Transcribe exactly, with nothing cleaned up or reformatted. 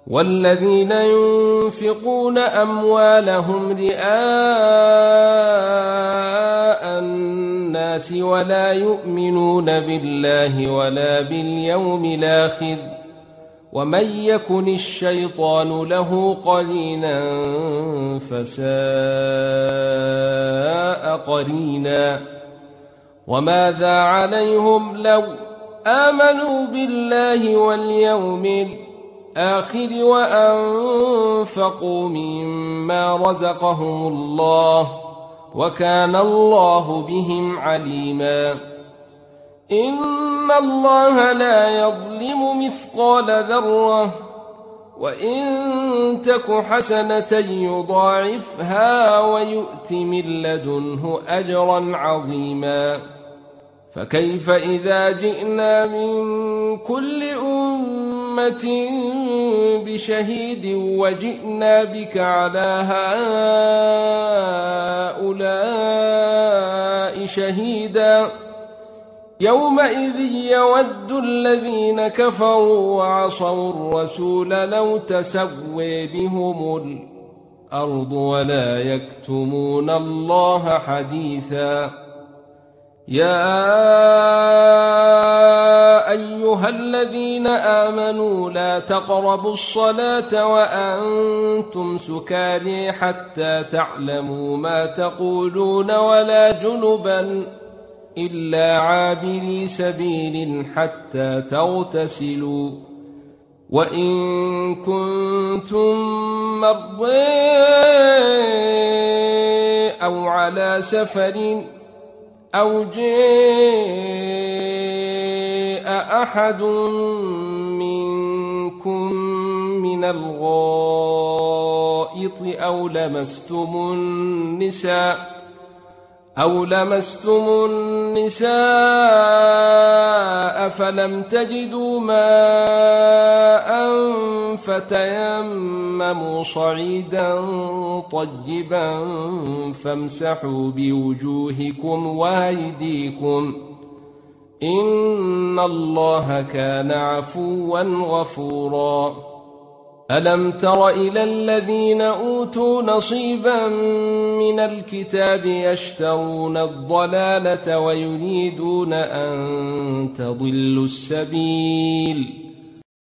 والذين ينفقون أموالهم رئاء الناس ولا يؤمنون بالله ولا باليوم الآخر ومن يكن الشيطان له قرينا فساء قرينا وماذا عليهم لو آمنوا بالله واليوم الآخر وأنفقوا مما رزقهم الله وكان الله بهم عليما. إن الله لا يظلم مثقال ذرة وإن تك حسنة يضاعفها ويؤت من لدنه أجرا عظيما. فكيف إذا جئنا من كل أمة بشهيد وجئنا بك على هؤلاء شهيدا يومئذ يود الذين كفروا وعصوا الرسول لو تسوي بهم الأرض ولا يكتمون الله حديثا. يا أيها الذين آمنوا لا تقربوا الصلاة وأنتم سكارى حتى تعلموا ما تقولون ولا جنبا إلا عابري سبيل حتى تغتسلوا وإن كنتم مرضى أو على سفر أو جاء أحد منكم من الغائط أو لمستم النساء أو لمستم النساء فلم تجدوا ماء فتيمموا صعيدا طيبا فامسحوا بوجوهكم وأيديكم إن الله كان عفوا غفورا. ألم تر إلى الذين أوتوا نصيبا من الكتاب يشترون الضلالة ويريدون أن تضلوا السبيل